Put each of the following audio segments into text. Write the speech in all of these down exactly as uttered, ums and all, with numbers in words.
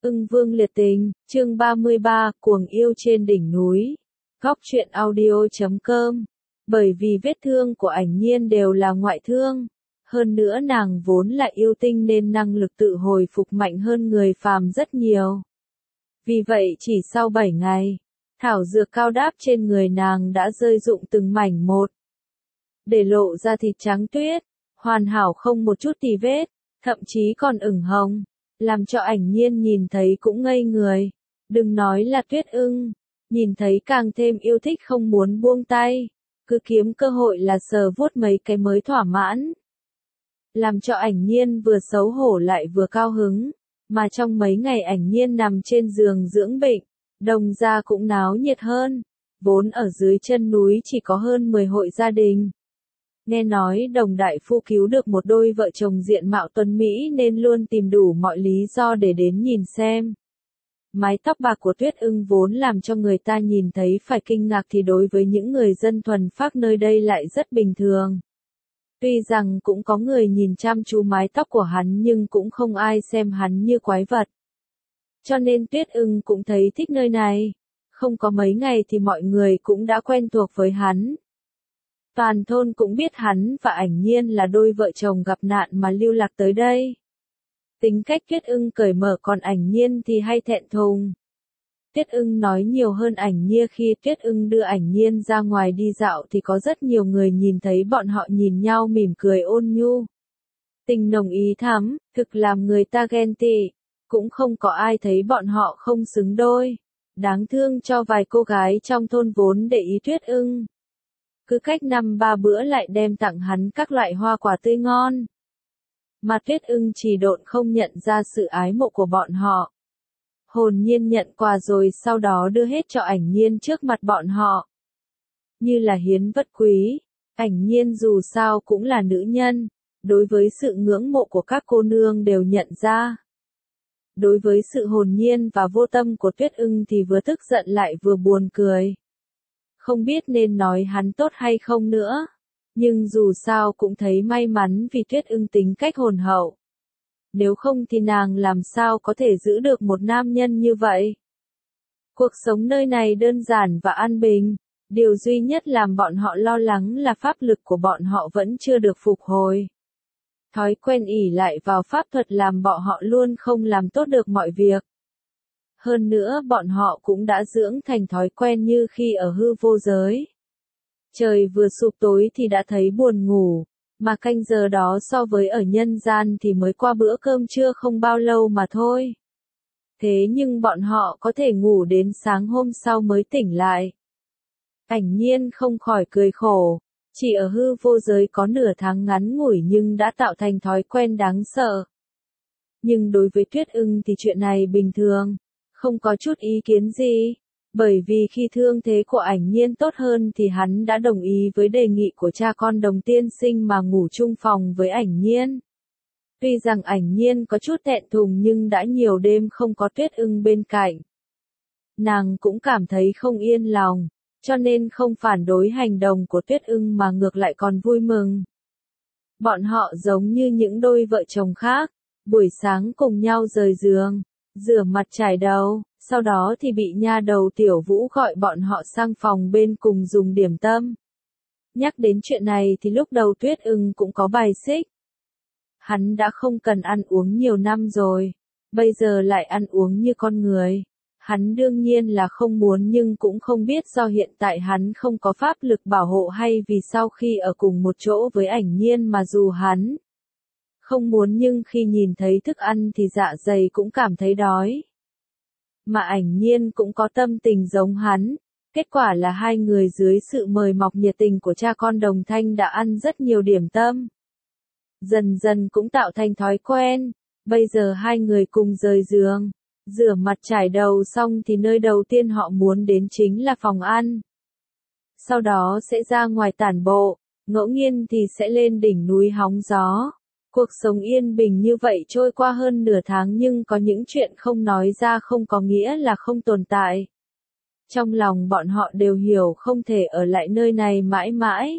Ưng Vương liệt tình, chương ba mươi ba, cuồng yêu trên đỉnh núi. Góc truyện audio chấm com. Bởi vì vết thương của ảnh nhiên đều là ngoại thương. Hơn nữa nàng vốn là yêu tinh nên năng lực tự hồi phục mạnh hơn người phàm rất nhiều. Vì vậy chỉ sau bảy ngày, thảo dược cao đáp trên người nàng đã rơi rụng từng mảnh một. Để lộ ra thịt trắng tuyết, hoàn hảo không một chút tì vết, thậm chí còn ửng hồng. Làm cho ảnh nhiên nhìn thấy cũng ngây người. Đừng nói là Tuyết Ưng, nhìn thấy càng thêm yêu thích không muốn buông tay. Cứ kiếm cơ hội là sờ vuốt mấy cái mới thỏa mãn. Làm cho ảnh nhiên vừa xấu hổ lại vừa cao hứng. Mà trong mấy ngày ảnh nhiên nằm trên giường dưỡng bệnh, Đồng gia cũng náo nhiệt hơn. Vốn ở dưới chân núi chỉ có hơn mười hội gia đình. Nghe nói Đồng đại phu cứu được một đôi vợ chồng diện mạo tuấn Mỹ nên luôn tìm đủ mọi lý do để đến nhìn xem. Mái tóc bạc của Tuyết Ưng vốn làm cho người ta nhìn thấy phải kinh ngạc thì đối với những người dân thuần phác nơi đây lại rất bình thường. Tuy rằng cũng có người nhìn chăm chú mái tóc của hắn nhưng cũng không ai xem hắn như quái vật. Cho nên Tuyết Ưng cũng thấy thích nơi này. Không có mấy ngày thì mọi người cũng đã quen thuộc với hắn. Toàn thôn cũng biết hắn và ảnh nhiên là đôi vợ chồng gặp nạn mà lưu lạc tới đây. Tính cách Tuyết Ưng cởi mở còn ảnh nhiên thì hay thẹn thùng. Tuyết Ưng nói nhiều hơn ảnh nhiên khi Tuyết Ưng đưa ảnh nhiên ra ngoài đi dạo thì có rất nhiều người nhìn thấy bọn họ nhìn nhau mỉm cười ôn nhu. Tình nồng ý thắm, thực làm người ta ghen tị. Cũng không có ai thấy bọn họ không xứng đôi. Đáng thương cho vài cô gái trong thôn vốn để ý Tuyết Ưng. Cứ cách năm ba bữa lại đem tặng hắn các loại hoa quả tươi ngon. Mà Tuyết Ưng chỉ độn không nhận ra sự ái mộ của bọn họ. Hồn nhiên nhận quà rồi sau đó đưa hết cho ảnh nhiên trước mặt bọn họ. Như là hiến vật quý, ảnh nhiên dù sao cũng là nữ nhân, đối với sự ngưỡng mộ của các cô nương đều nhận ra. Đối với sự hồn nhiên và vô tâm của Tuyết Ưng thì vừa tức giận lại vừa buồn cười. Không biết nên nói hắn tốt hay không nữa. Nhưng dù sao cũng thấy may mắn vì Tuyết Ưng tính cách hồn hậu. Nếu không thì nàng làm sao có thể giữ được một nam nhân như vậy. Cuộc sống nơi này đơn giản và an bình. Điều duy nhất làm bọn họ lo lắng là pháp lực của bọn họ vẫn chưa được phục hồi. Thói quen ỷ lại vào pháp thuật làm bọn họ luôn không làm tốt được mọi việc. Hơn nữa bọn họ cũng đã dưỡng thành thói quen như khi ở hư vô giới. Trời vừa sụp tối thì đã thấy buồn ngủ, mà canh giờ đó so với ở nhân gian thì mới qua bữa cơm trưa không bao lâu mà thôi. Thế nhưng bọn họ có thể ngủ đến sáng hôm sau mới tỉnh lại. Ảnh nhiên không khỏi cười khổ, chỉ ở hư vô giới có nửa tháng ngắn ngủi nhưng đã tạo thành thói quen đáng sợ. Nhưng đối với Tuyết Ưng thì chuyện này bình thường, không có chút ý kiến gì. Bởi vì khi thương thế của ảnh nhiên tốt hơn thì hắn đã đồng ý với đề nghị của cha con Đồng tiên sinh mà ngủ chung phòng với ảnh nhiên. Tuy rằng ảnh nhiên có chút thẹn thùng nhưng đã nhiều đêm không có Tuyết Ưng bên cạnh. Nàng cũng cảm thấy không yên lòng, cho nên không phản đối hành động của Tuyết Ưng mà ngược lại còn vui mừng. Bọn họ giống như những đôi vợ chồng khác, buổi sáng cùng nhau rời giường, rửa mặt chải đầu. Sau đó thì bị nha đầu Tiểu Vũ gọi bọn họ sang phòng bên cùng dùng điểm tâm. Nhắc đến chuyện này thì lúc đầu Tuyết Ưng cũng có bài xích. Hắn đã không cần ăn uống nhiều năm rồi, bây giờ lại ăn uống như con người. Hắn đương nhiên là không muốn nhưng cũng không biết do hiện tại hắn không có pháp lực bảo hộ hay vì sau khi ở cùng một chỗ với ảnh nhiên mà dù hắn không muốn nhưng khi nhìn thấy thức ăn thì dạ dày cũng cảm thấy đói. Mà ảnh nhiên cũng có tâm tình giống hắn. Kết quả là hai người dưới sự mời mọc nhiệt tình của cha con Đồng Thanh đã ăn rất nhiều điểm tâm. Dần dần cũng tạo thành thói quen. Bây giờ hai người cùng rời giường, rửa mặt chải đầu xong thì nơi đầu tiên họ muốn đến chính là phòng ăn. Sau đó sẽ ra ngoài tản bộ, ngẫu nhiên thì sẽ lên đỉnh núi hóng gió. Cuộc sống yên bình như vậy trôi qua hơn nửa tháng nhưng có những chuyện không nói ra không có nghĩa là không tồn tại. Trong lòng bọn họ đều hiểu không thể ở lại nơi này mãi mãi.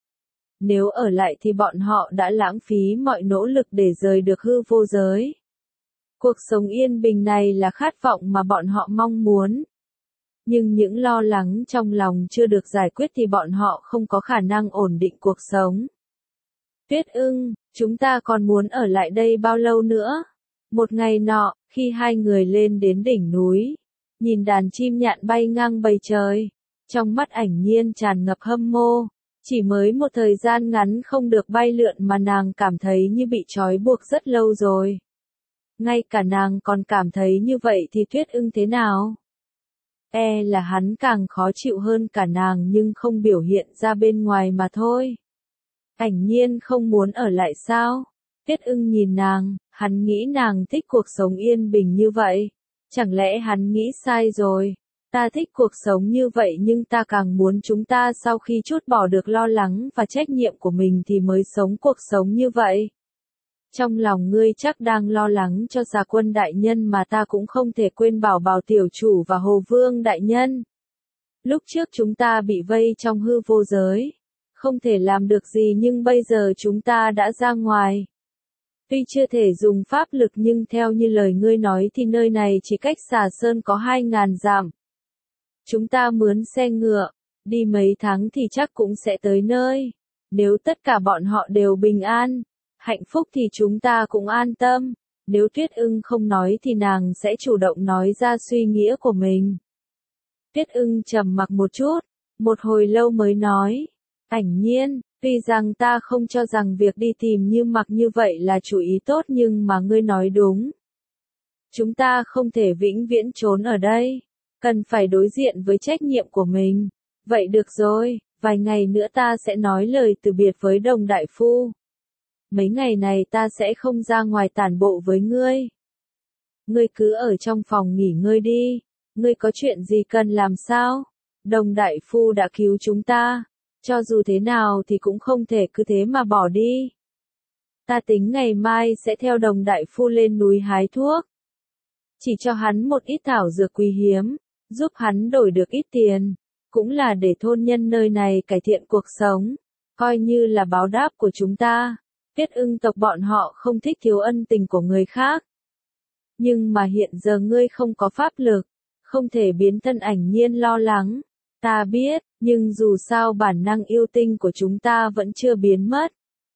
Nếu ở lại thì bọn họ đã lãng phí mọi nỗ lực để rời được hư vô giới. Cuộc sống yên bình này là khát vọng mà bọn họ mong muốn. Nhưng những lo lắng trong lòng chưa được giải quyết thì bọn họ không có khả năng ổn định cuộc sống. Tuyết ưng, chúng ta còn muốn ở lại đây bao lâu nữa? Một ngày nọ, khi hai người lên đến đỉnh núi, nhìn đàn chim nhạn bay ngang bầu trời, trong mắt Ảnh Nhiên tràn ngập hâm mộ. Chỉ mới một thời gian ngắn không được bay lượn mà nàng cảm thấy như bị trói buộc rất lâu rồi. Ngay cả nàng còn cảm thấy như vậy thì Tuyết ưng thế nào? E là hắn càng khó chịu hơn cả nàng nhưng không biểu hiện ra bên ngoài mà thôi. Ảnh Nhiên không muốn ở lại sao? Tuyết ưng nhìn nàng, hắn nghĩ nàng thích cuộc sống yên bình như vậy. Chẳng lẽ hắn nghĩ sai rồi? Ta thích cuộc sống như vậy nhưng ta càng muốn chúng ta sau khi trút bỏ được lo lắng và trách nhiệm của mình thì mới sống cuộc sống như vậy. Trong lòng ngươi chắc đang lo lắng cho Già Quân đại nhân mà ta cũng không thể quên Bảo Bảo tiểu chủ và Hồ Vương đại nhân. Lúc trước chúng ta bị vây trong hư vô giới, không thể làm được gì nhưng bây giờ chúng ta đã ra ngoài. Tuy chưa thể dùng pháp lực nhưng theo như lời ngươi nói thì nơi này chỉ cách Xà Sơn có hai ngàn dặm. Chúng ta mướn xe ngựa, đi mấy tháng thì chắc cũng sẽ tới nơi. Nếu tất cả bọn họ đều bình an, hạnh phúc thì chúng ta cũng an tâm. Nếu Tuyết ưng không nói thì nàng sẽ chủ động nói ra suy nghĩ của mình. Tuyết ưng trầm mặc một chút, một hồi lâu mới nói. Ảnh Nhiên, tuy rằng ta không cho rằng việc đi tìm Như Mặc như vậy là chủ ý tốt nhưng mà ngươi nói đúng. Chúng ta không thể vĩnh viễn trốn ở đây. Cần phải đối diện với trách nhiệm của mình. Vậy được rồi, vài ngày nữa ta sẽ nói lời từ biệt với Đồng đại phu. Mấy ngày này ta sẽ không ra ngoài tản bộ với ngươi. Ngươi cứ ở trong phòng nghỉ ngơi đi. Ngươi có chuyện gì cần làm sao? Đồng đại phu đã cứu chúng ta. Cho dù thế nào thì cũng không thể cứ thế mà bỏ đi. Ta tính ngày mai sẽ theo Đồng đại phu lên núi hái thuốc. Chỉ cho hắn một ít thảo dược quý hiếm, giúp hắn đổi được ít tiền, cũng là để thôn nhân nơi này cải thiện cuộc sống, coi như là báo đáp của chúng ta. Tuyết ưng tộc bọn họ không thích thiếu ân tình của người khác. Nhưng mà hiện giờ ngươi không có pháp lực, không thể biến thân Ảnh Nhiên lo lắng. Ta biết, nhưng dù sao bản năng yêu tinh của chúng ta vẫn chưa biến mất.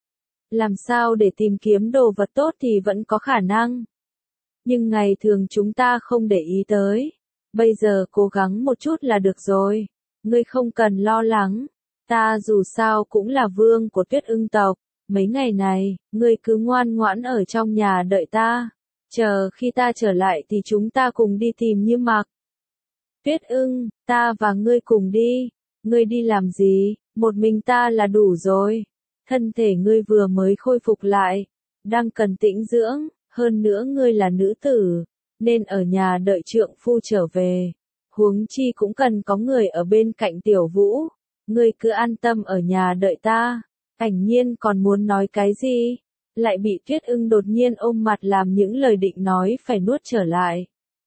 Làm sao để tìm kiếm đồ vật tốt thì vẫn có khả năng. Nhưng ngày thường chúng ta không để ý tới. Bây giờ cố gắng một chút là được rồi. Ngươi không cần lo lắng. Ta dù sao cũng là vương của Tuyết ưng tộc. Mấy ngày này, ngươi cứ ngoan ngoãn ở trong nhà đợi ta. Chờ khi ta trở lại thì chúng ta cùng đi tìm Như Mặc. Tuyết ưng, ta và ngươi cùng đi. Ngươi đi làm gì? Một mình ta là đủ rồi. Thân thể ngươi vừa mới khôi phục lại. Đang cần tĩnh dưỡng. Hơn nữa ngươi là nữ tử. Nên ở nhà đợi trượng phu trở về. Huống chi cũng cần có người ở bên cạnh Tiểu Vũ. Ngươi cứ an tâm ở nhà đợi ta. Ảnh Nhiên còn muốn nói cái gì? Lại bị Tuyết ưng đột nhiên ôm mặt làm những lời định nói phải nuốt trở lại.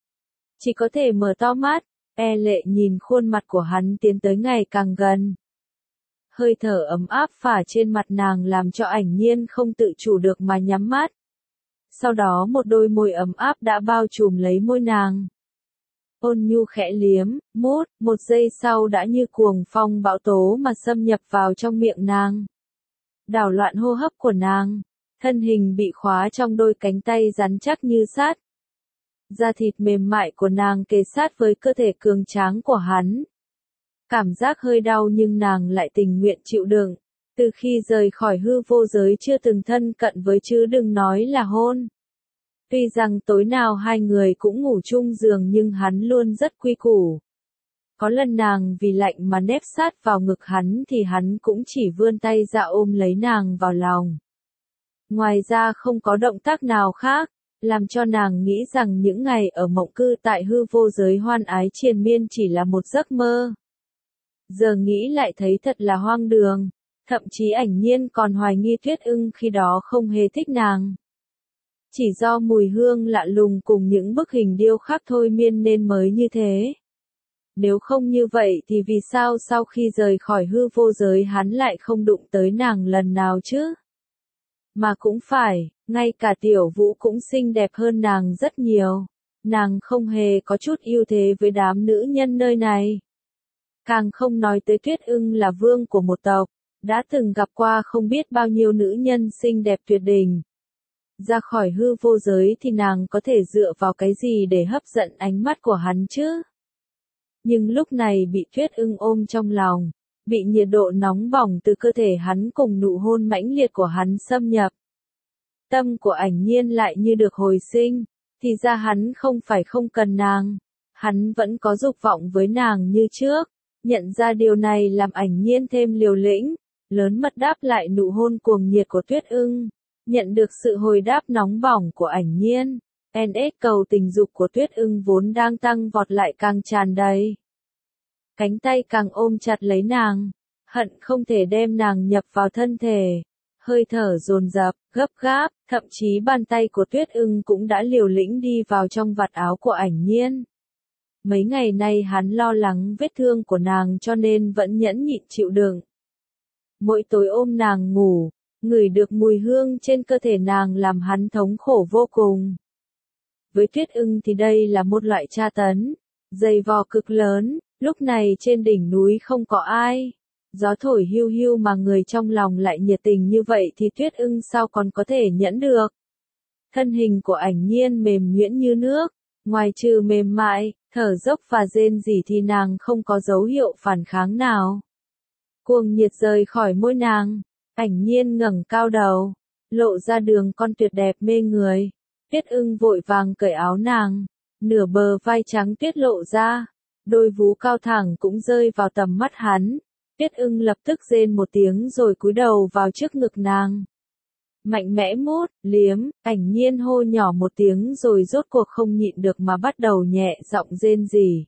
Chỉ có thể mở to mắt, e lệ nhìn khuôn mặt của hắn tiến tới ngày càng gần. Hơi thở ấm áp phả trên mặt nàng làm cho Ảnh Nhiên không tự chủ được mà nhắm mắt. Sau đó một đôi môi ấm áp đã bao trùm lấy môi nàng. Ôn nhu khẽ liếm, mút, một giây sau đã như cuồng phong bão tố mà xâm nhập vào trong miệng nàng. Đảo loạn hô hấp của nàng, thân hình bị khóa trong đôi cánh tay rắn chắc như sắt. Da thịt mềm mại của nàng kề sát với cơ thể cường tráng của hắn. Cảm giác hơi đau nhưng nàng lại tình nguyện chịu đựng. Từ khi rời khỏi hư vô giới chưa từng thân cận với chứ đừng nói là hôn. Tuy rằng tối nào hai người cũng ngủ chung giường nhưng hắn luôn rất quy củ. Có lần nàng vì lạnh mà nép sát vào ngực hắn thì hắn cũng chỉ vươn tay ra ôm lấy nàng vào lòng. Ngoài ra không có động tác nào khác, làm cho nàng nghĩ rằng những ngày ở mộng cư tại hư vô giới hoan ái triền miên chỉ là một giấc mơ. Giờ nghĩ lại thấy thật là hoang đường, thậm chí Ảnh Nhiên còn hoài nghi Tuyết ưng khi đó không hề thích nàng. Chỉ do mùi hương lạ lùng cùng những bức hình điêu khắc thôi miên nên mới như thế. Nếu không như vậy thì vì sao sau khi rời khỏi hư vô giới hắn lại không đụng tới nàng lần nào chứ? Mà cũng phải, Ngay cả Tiểu Vũ cũng xinh đẹp hơn nàng rất nhiều. Nàng không hề có chút ưu thế với đám nữ nhân nơi này. Càng không nói tới Tuyết Ưng là vương của một tộc, đã từng gặp qua không biết bao nhiêu nữ nhân xinh đẹp tuyệt đỉnh. Ra khỏi hư vô giới thì nàng có thể dựa vào cái gì để hấp dẫn ánh mắt của hắn chứ? Nhưng lúc này bị Tuyết Ưng ôm trong lòng, bị nhiệt độ nóng bỏng từ cơ thể hắn cùng nụ hôn mãnh liệt của hắn xâm nhập. Tâm của Ảnh Nhiên lại như được hồi sinh, thì ra hắn không phải không cần nàng, hắn vẫn có dục vọng với nàng như trước. Nhận ra điều này làm Ảnh Nhiên thêm liều lĩnh, lớn mật đáp lại nụ hôn cuồng nhiệt của Tuyết Ưng. Nhận được sự hồi đáp nóng bỏng của Ảnh Nhiên, en ét cầu tình dục của Tuyết Ưng vốn đang tăng vọt lại càng tràn đầy. Cánh tay càng ôm chặt lấy nàng, hận không thể đem nàng nhập vào thân thể. Hơi thở dồn dập, gấp gáp, thậm chí bàn tay của Tuyết Ưng cũng đã liều lĩnh đi vào trong vạt áo của Ảnh Nhiên. Mấy ngày nay hắn lo lắng vết thương của nàng cho nên vẫn nhẫn nhịn chịu đựng. Mỗi tối ôm nàng ngủ, ngửi được mùi hương trên cơ thể nàng làm hắn thống khổ vô cùng. Với Tuyết Ưng thì đây là một loại tra tấn, dày vò cực lớn, lúc này trên đỉnh núi không có ai. Gió thổi hiu hiu mà người trong lòng lại nhiệt tình như vậy thì Tuyết Ưng sao còn có thể nhẫn được. Thân hình của Ảnh Nhiên mềm nhuyễn như nước, ngoài trừ mềm mại, thở dốc và rên rỉ thì nàng không có dấu hiệu phản kháng nào. Cuồng nhiệt rời khỏi môi nàng, Ảnh Nhiên ngẩng cao đầu, lộ ra đường con tuyệt đẹp mê người. Tuyết Ưng vội vàng cởi áo nàng, nửa bờ vai trắng tuyết lộ ra, đôi vú cao thẳng cũng rơi vào tầm mắt hắn. Tuyết Ưng lập tức rên một tiếng rồi cúi đầu vào trước ngực nàng. Mạnh mẽ mút, liếm, Ảnh Nhiên hô nhỏ một tiếng rồi rốt cuộc không nhịn được mà bắt đầu nhẹ giọng rên rỉ.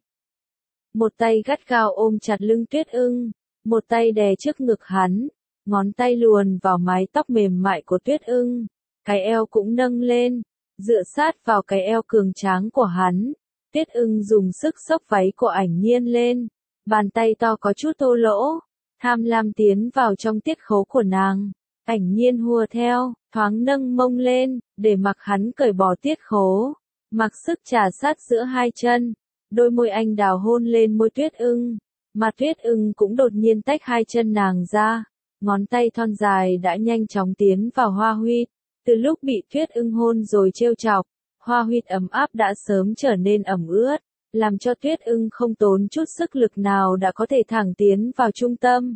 Một tay gắt gao ôm chặt lưng Tuyết Ưng, một tay đè trước ngực hắn, ngón tay luồn vào mái tóc mềm mại của Tuyết Ưng, cái eo cũng nâng lên, dựa sát vào cái eo cường tráng của hắn. Tuyết Ưng dùng sức xốc váy của Ảnh Nhiên lên, bàn tay to có chút thô lỗ, tham lam tiến vào trong tiết khấu của nàng. Ảnh Nhiên hùa theo, thoáng nâng mông lên, để mặc hắn cởi bỏ tiết khố, mặc sức trà sát giữa hai chân, đôi môi anh đào hôn lên môi Tuyết Ưng, mà Tuyết Ưng cũng đột nhiên tách hai chân nàng ra, ngón tay thon dài đã nhanh chóng tiến vào hoa huyệt. Từ lúc bị Tuyết Ưng hôn rồi trêu chọc, hoa huyệt ấm áp đã sớm trở nên ẩm ướt, làm cho Tuyết Ưng không tốn chút sức lực nào đã có thể thẳng tiến vào trung tâm.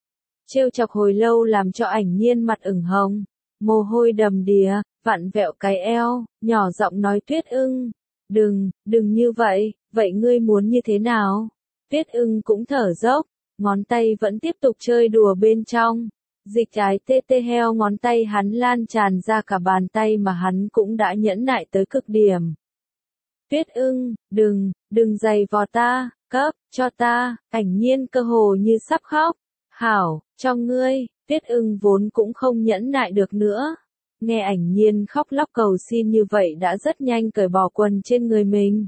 Trêu chọc hồi lâu làm cho Ảnh Nhiên mặt ửng hồng, mồ hôi đầm đìa, vặn vẹo cái eo, nhỏ giọng nói Tuyết Ưng, đừng, đừng như vậy, vậy ngươi muốn như thế nào? Tuyết Ưng cũng thở dốc, ngón tay vẫn tiếp tục chơi đùa bên trong. Dịch trái tê tê heo ngón tay hắn lan tràn ra cả bàn tay mà hắn cũng đã nhẫn nại tới cực điểm. Tuyết Ưng, đừng, đừng giày vò ta, cấp, cho ta, Ảnh Nhiên cơ hồ như sắp khóc. Hảo, cho ngươi, Tuyết Ưng vốn cũng không nhẫn nại được nữa. Nghe Ảnh Nhiên khóc lóc cầu xin như vậy đã rất nhanh cởi bỏ quần trên người mình.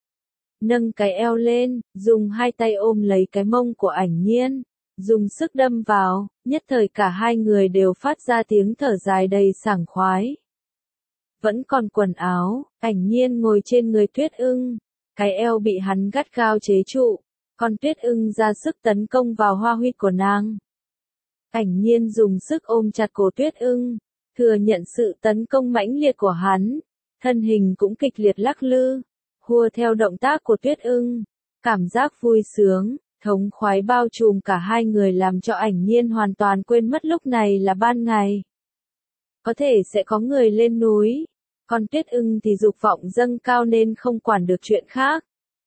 Nâng cái eo lên, dùng hai tay ôm lấy cái mông của Ảnh Nhiên, dùng sức đâm vào, nhất thời cả hai người đều phát ra tiếng thở dài đầy sảng khoái. Vẫn còn quần áo, Ảnh Nhiên ngồi trên người Tuyết Ưng, cái eo bị hắn gắt gao chế trụ, còn Tuyết Ưng ra sức tấn công vào hoa huyệt của nàng. Ảnh Nhiên dùng sức ôm chặt cổ Tuyết Ưng, thừa nhận sự tấn công mãnh liệt của hắn, thân hình cũng kịch liệt lắc lư, hùa theo động tác của Tuyết Ưng, cảm giác vui sướng, thống khoái bao trùm cả hai người làm cho Ảnh Nhiên hoàn toàn quên mất lúc này là ban ngày. Có thể sẽ có người lên núi, còn Tuyết Ưng thì dục vọng dâng cao nên không quản được chuyện khác.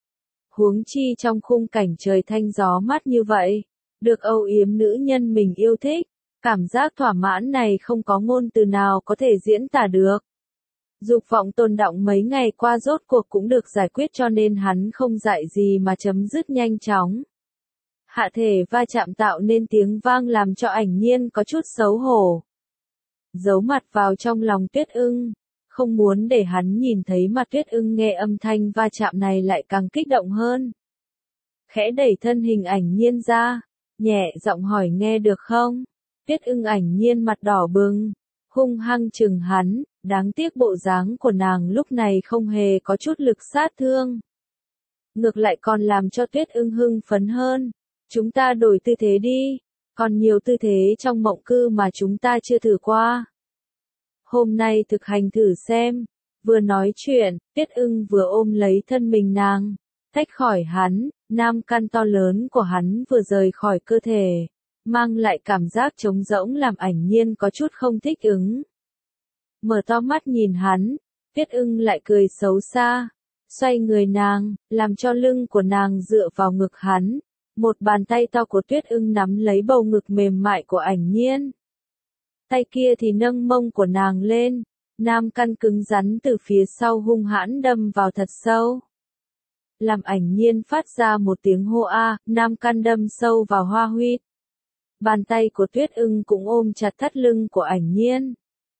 Huống chi trong khung cảnh trời thanh gió mát như vậy, được âu yếm nữ nhân mình yêu thích, cảm giác thỏa mãn này không có ngôn từ nào có thể diễn tả được. Dục vọng tồn đọng mấy ngày qua rốt cuộc cũng được giải quyết cho nên hắn không dại gì mà chấm dứt nhanh chóng. Hạ thể va chạm tạo nên tiếng vang làm cho Ảnh Nhiên có chút xấu hổ. Giấu mặt vào trong lòng Tuyết Ưng, không muốn để hắn nhìn thấy mà Tuyết Ưng nghe âm thanh va chạm này lại càng kích động hơn. Khẽ đẩy thân hình Ảnh Nhiên ra, nhẹ giọng hỏi nghe được không? Tuyết Ưng Ảnh Nhiên mặt đỏ bừng, hung hăng chừng hắn, Đáng tiếc bộ dáng của nàng lúc này không hề có chút lực sát thương. Ngược lại còn làm cho Tuyết Ưng hưng phấn hơn. Chúng ta đổi tư thế đi, còn nhiều tư thế trong mộng cư mà chúng ta chưa thử qua. Hôm nay thực hành thử xem. Vừa nói chuyện, Tuyết Ưng vừa ôm lấy thân mình nàng, tách khỏi hắn, nam căn to lớn của hắn vừa rời khỏi cơ thể, mang lại cảm giác trống rỗng làm Ảnh Nhiên có chút không thích ứng. Mở to mắt nhìn hắn, Tuyết Ưng lại cười xấu xa, xoay người nàng, làm cho lưng của nàng dựa vào ngực hắn, một bàn tay to của Tuyết Ưng nắm lấy bầu ngực mềm mại của Ảnh Nhiên. Tay kia thì nâng mông của nàng lên, nam căn cứng rắn từ phía sau hung hãn đâm vào thật sâu. Làm Ảnh Nhiên phát ra một tiếng hô a, nam căn đâm sâu vào hoa huyệt. Bàn tay của Tuyết Ưng cũng ôm chặt thắt lưng của Ảnh Nhiên,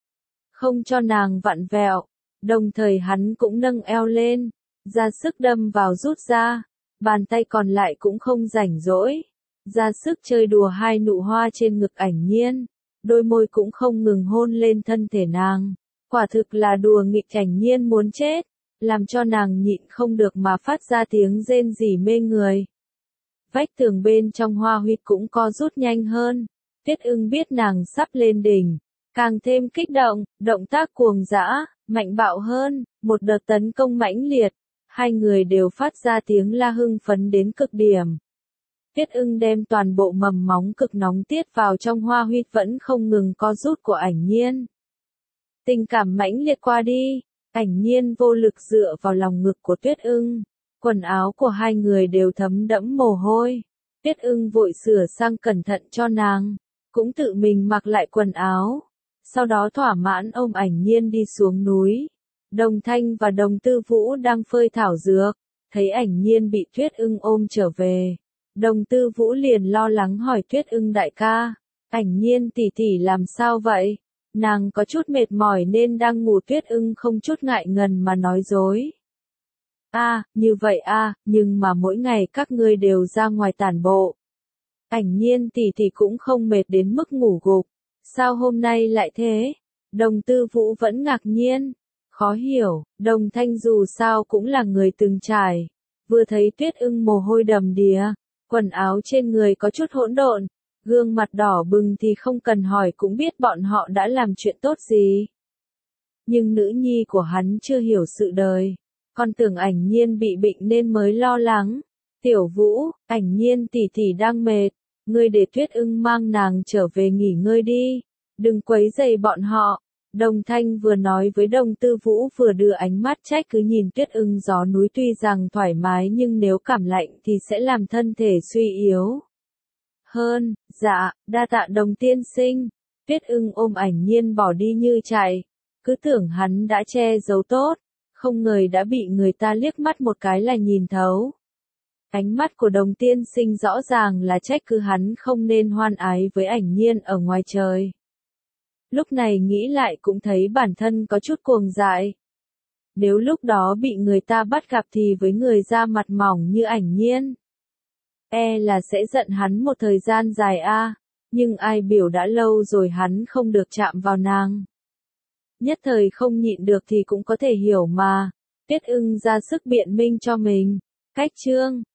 không cho nàng vặn vẹo, đồng thời hắn cũng nâng eo lên, ra sức đâm vào rút ra, bàn tay còn lại cũng không rảnh rỗi, ra sức chơi đùa hai nụ hoa trên ngực Ảnh Nhiên, đôi môi cũng không ngừng hôn lên thân thể nàng, quả thực là đùa nghịch Ảnh Nhiên muốn chết, làm cho nàng nhịn không được mà phát ra tiếng rên rỉ mê người. Vách tường bên trong hoa huyệt cũng co rút nhanh hơn, Tuyết Ưng biết nàng sắp lên đỉnh, càng thêm kích động, động tác cuồng dã, mạnh bạo hơn, một đợt tấn công mãnh liệt, hai người đều phát ra tiếng la hưng phấn đến cực điểm. Tuyết Ưng đem toàn bộ mầm móng cực nóng tiết vào trong hoa huyệt vẫn không ngừng co rút của Ảnh Nhiên. Tình cảm mãnh liệt qua đi, Ảnh Nhiên vô lực dựa vào lòng ngực của Tuyết Ưng, quần áo của hai người đều thấm đẫm mồ hôi. Tuyết Ưng vội sửa sang cẩn thận cho nàng, cũng tự mình mặc lại quần áo, sau đó thỏa mãn ôm Ảnh Nhiên đi xuống núi. Đồng Thanh và Đồng Tư Vũ đang phơi thảo dược, thấy Ảnh Nhiên bị Tuyết Ưng ôm trở về. Đồng Tư Vũ liền lo lắng hỏi Tuyết Ưng đại ca, Ảnh Nhiên tỷ tỷ làm sao vậy? Nàng có chút mệt mỏi nên đang ngủ. Tuyết Ưng không chút ngại ngần mà nói dối. A, à, như vậy a, à, nhưng mà mỗi ngày các ngươi đều ra ngoài tản bộ. Ảnh Nhiên tỷ tỷ cũng không mệt đến mức ngủ gục. Sao hôm nay lại thế? Đồng Tư Vũ vẫn ngạc nhiên, khó hiểu. Đồng Thanh dù sao cũng là người từng trải, vừa thấy Tuyết Ưng mồ hôi đầm đìa, quần áo trên người có chút hỗn độn, gương mặt đỏ bừng thì không cần hỏi cũng biết bọn họ đã làm chuyện tốt gì. Nhưng nữ nhi của hắn chưa hiểu sự đời, còn tưởng Ảnh Nhiên bị bệnh nên mới lo lắng. Tiểu Vũ, Ảnh Nhiên tỷ tỷ đang mệt, ngươi để Tuyết Ưng mang nàng trở về nghỉ ngơi đi, đừng quấy rầy bọn họ. Đồng Thanh vừa nói với Đồng Tư Vũ vừa đưa ánh mắt trách cứ nhìn Tuyết Ưng. Gió núi tuy rằng thoải mái nhưng nếu cảm lạnh thì sẽ làm thân thể suy yếu hơn. Dạ, đa tạ Đồng tiên sinh. Tuyết Ưng ôm Ảnh Nhiên bỏ đi như chạy, cứ tưởng hắn đã che giấu tốt, không ngờ đã bị người ta liếc mắt một cái là nhìn thấu. Ánh mắt của Đồng tiên sinh rõ ràng là trách cứ hắn không nên hoan ái với Ảnh Nhiên ở ngoài trời. Lúc này nghĩ lại cũng thấy bản thân có chút cuồng dại. Nếu lúc đó bị người ta bắt gặp thì với người da mặt mỏng như Ảnh Nhiên, e là sẽ giận hắn một thời gian dài a, nhưng ai biểu đã lâu rồi hắn không được chạm vào nàng. Nhất thời không nhịn được thì cũng có thể hiểu mà. Tuyết Ưng ra sức biện minh cho mình. Cách chương